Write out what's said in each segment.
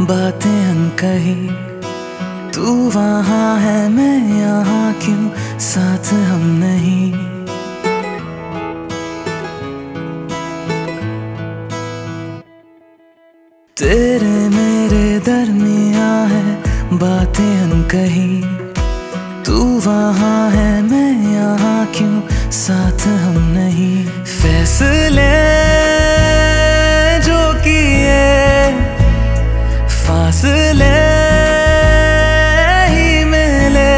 बातें अनकही। तू वहाँ है मैं यहाँ, क्यों साथ हम नहीं। तेरे मेरे दरमिया है बातें अनकही। तू वहाँ है मैं यहाँ, क्यों साथ हम नहीं। फैसले जो किए फासले ही मिले,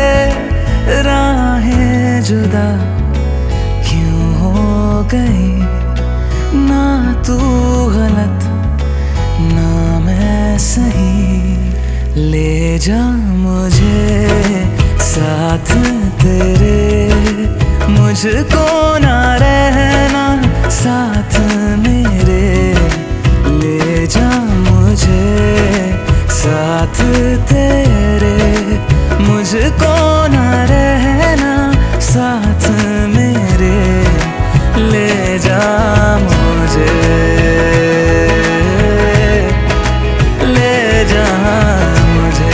राहें जुदा क्यों हो गई। ना तू गलत ना मैं सही, ले जा मुझे साथ तेरे। मुझको ना रहना साथ मेरे, ले जा मुझे साथ तेरे। मुझको ना रहना साथ मेरे, ले जा मुझे, ले जा मुझे।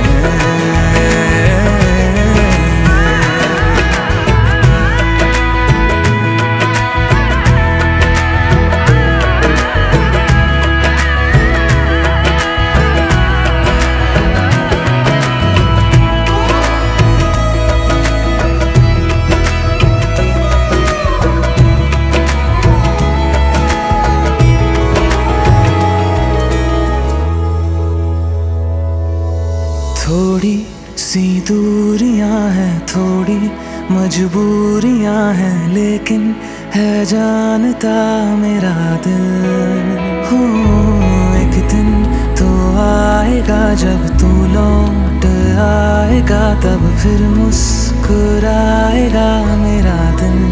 थोड़ी सी दूरियां हैं, थोड़ी मजबूरियां हैं, लेकिन है जानता मेरा दिल। हो एक दिन तो आएगा जब तू लौट आएगा, तब फिर मुस्कुराएगा मेरा दिल।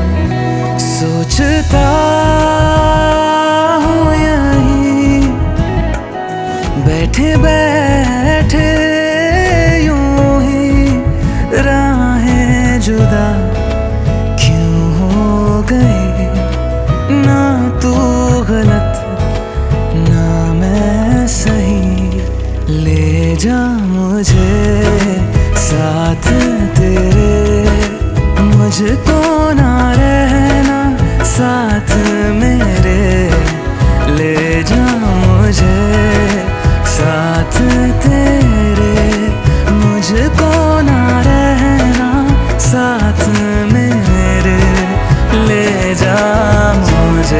सोचता हूँ यहीं बैठे बैठे जुदा क्यों हो गई। ना तू गलत ना मैं सही, ले जा मुझे साथ तेरे। मुझको ना रहना साथ मेरे, ले जा मुझे साथ तेरे। मुझको ना रहना साथ मेरे, ले जा मुझे,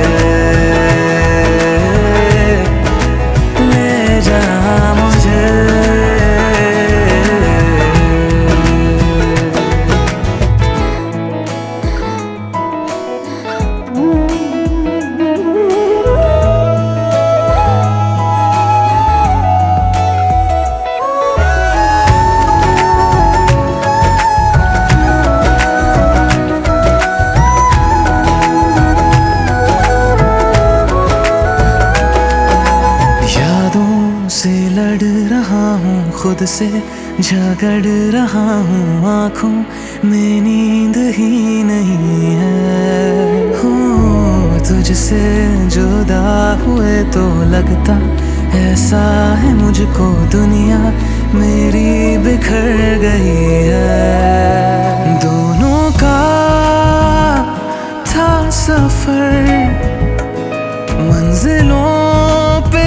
ले जा मुझे। से लड़ रहा हूँ, खुद से झगड़ रहा हूँ, आँखों में नींद ही नहीं है। हो तुझसे जुदा हुए तो लगता ऐसा है मुझको दुनिया मेरी बिखर गई है। दोनों का था सफर मंजिलों पे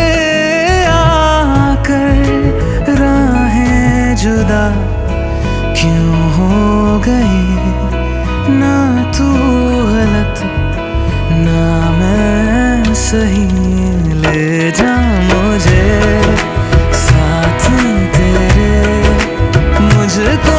जुदा क्यों हो गई। ना तू गलत ना मैं सही, ले जा मुझे साथ तेरे। मुझको